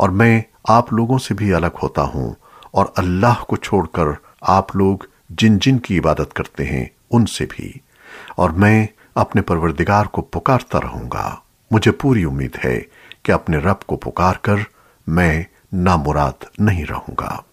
और मैं आप लोगों से भी अलग होता हूँ, और अल्लाह को छोड़कर आप लोग जिन जिन की इबादत करते हैं उनसे भी। और मैं अपने परवरदिगार को पुकारता रहूंगा। मुझे पूरी उम्मीद है कि अपने रब को पुकार कर मैं नामुराद नहीं रहूंगा।